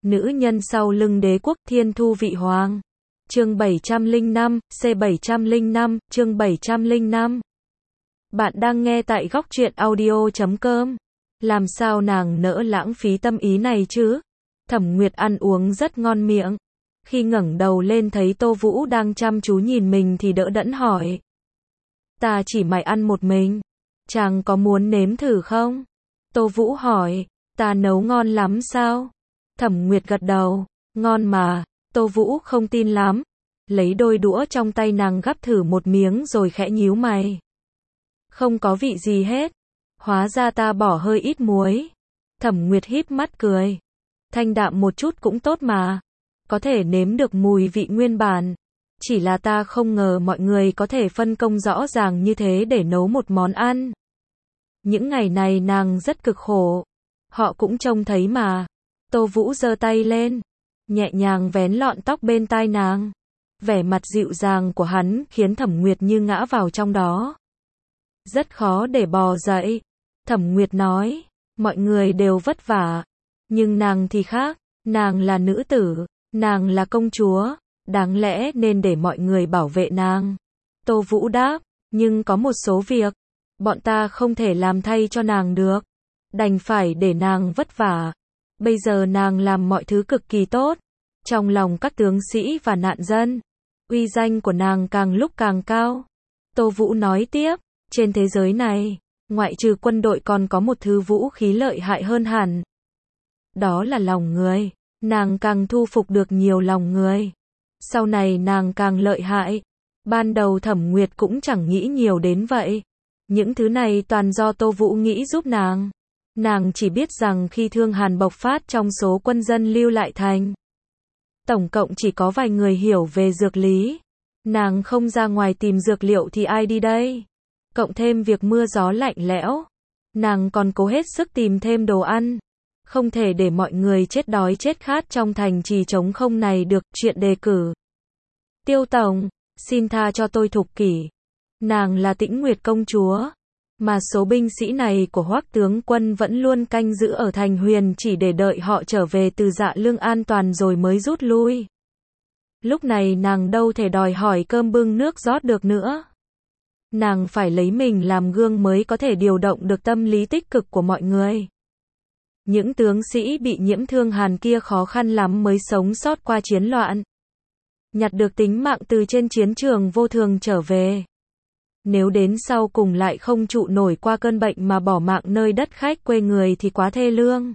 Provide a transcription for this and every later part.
Nữ nhân sau lưng đế quốc Thiên Thu Vị Hoàng. Chương 705, C705, chương 705. Bạn đang nghe tại góc truyện audio.com. Làm sao nàng nỡ lãng phí tâm ý này chứ? Thẩm Nguyệt ăn uống rất ngon miệng. Khi ngẩng đầu lên thấy Tô Vũ đang chăm chú nhìn mình thì đỡ đẫn hỏi. Ta chỉ mày ăn một mình. Chàng có muốn nếm thử không? Tô Vũ hỏi. Ta nấu ngon lắm sao? Thẩm Nguyệt gật đầu. Ngon mà. Tô Vũ không tin lắm. Lấy đôi đũa trong tay nàng gắp thử một miếng rồi khẽ nhíu mày. Không có vị gì hết. Hóa ra ta bỏ hơi ít muối. Thẩm Nguyệt híp mắt cười. Thanh đạm một chút cũng tốt mà. Có thể nếm được mùi vị nguyên bản. Chỉ là ta không ngờ mọi người có thể phân công rõ ràng như thế để nấu một món ăn. Những ngày này nàng rất cực khổ. Họ cũng trông thấy mà. Tô Vũ giơ tay lên. Nhẹ nhàng vén lọn tóc bên tai nàng. Vẻ mặt dịu dàng của hắn khiến Thẩm Nguyệt như ngã vào trong đó. Rất khó để bò dậy. Thẩm Nguyệt nói. Mọi người đều vất vả. Nhưng nàng thì khác. Nàng là nữ tử. Nàng là công chúa. Đáng lẽ nên để mọi người bảo vệ nàng. Tô Vũ đáp. Nhưng có một số việc. Bọn ta không thể làm thay cho nàng được. Đành phải để nàng vất vả. Bây giờ nàng làm mọi thứ cực kỳ tốt. Trong lòng các tướng sĩ và nạn dân. Uy danh của nàng càng lúc càng cao. Tô Vũ nói tiếp. Trên thế giới này, ngoại trừ quân đội còn có một thứ vũ khí lợi hại hơn hẳn. Đó là lòng người. Nàng càng thu phục được nhiều lòng người. Sau này nàng càng lợi hại. Ban đầu Thẩm Nguyệt cũng chẳng nghĩ nhiều đến vậy. Những thứ này toàn do Tô Vũ nghĩ giúp nàng. Nàng chỉ biết rằng khi thương hàn bộc phát trong số quân dân lưu lại thành. Tổng cộng chỉ có vài người hiểu về dược lý. Nàng không ra ngoài tìm dược liệu thì ai đi đây? Cộng thêm việc mưa gió lạnh lẽo. Nàng còn cố hết sức tìm thêm đồ ăn. Không thể để mọi người chết đói chết khát trong thành trì trống không này được. Chuyện đề cử. Tiêu Tổng, xin tha cho tôi Thục Kỷ. Nàng là Tĩnh Nguyệt công chúa. Mà số binh sĩ này của Hoắc tướng quân vẫn luôn canh giữ ở thành Huyền chỉ để đợi họ trở về từ Dạ Lương an toàn rồi mới rút lui. Lúc này nàng đâu thể đòi hỏi cơm bưng nước rót được nữa. Nàng phải lấy mình làm gương mới có thể điều động được tâm lý tích cực của mọi người. Những tướng sĩ bị nhiễm thương hàn kia khó khăn lắm mới sống sót qua chiến loạn. Nhặt được tính mạng từ trên chiến trường vô thường trở về. Nếu đến sau cùng lại không trụ nổi qua cơn bệnh mà bỏ mạng nơi đất khách quê người thì quá thê lương.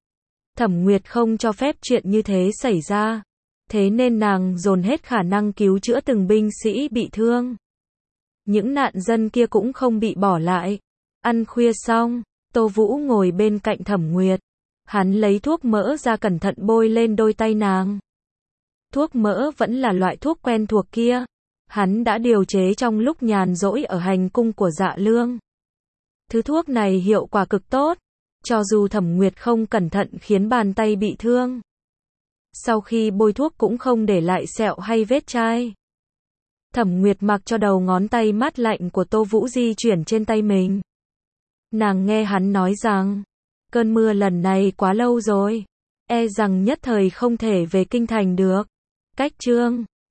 Thẩm Nguyệt không cho phép chuyện như thế xảy ra. Thế nên nàng dồn hết khả năng cứu chữa từng binh sĩ bị thương. Những nạn dân kia cũng không bị bỏ lại. Ăn khuya xong, Tô Vũ ngồi bên cạnh Thẩm Nguyệt. Hắn lấy thuốc mỡ ra cẩn thận bôi lên đôi tay nàng. Thuốc mỡ vẫn là loại thuốc quen thuộc kia. Hắn đã điều chế trong lúc nhàn rỗi ở hành cung của Dạ Lương. Thứ thuốc này hiệu quả cực tốt. Cho dù Thẩm Nguyệt không cẩn thận khiến bàn tay bị thương. Sau khi bôi thuốc cũng không để lại sẹo hay vết chai. Thẩm Nguyệt mặc cho đầu ngón tay mát lạnh của Tô Vũ di chuyển trên tay mình. Nàng nghe hắn nói rằng, cơn mưa lần này quá lâu rồi. E rằng nhất thời không thể về kinh thành được. Cách chương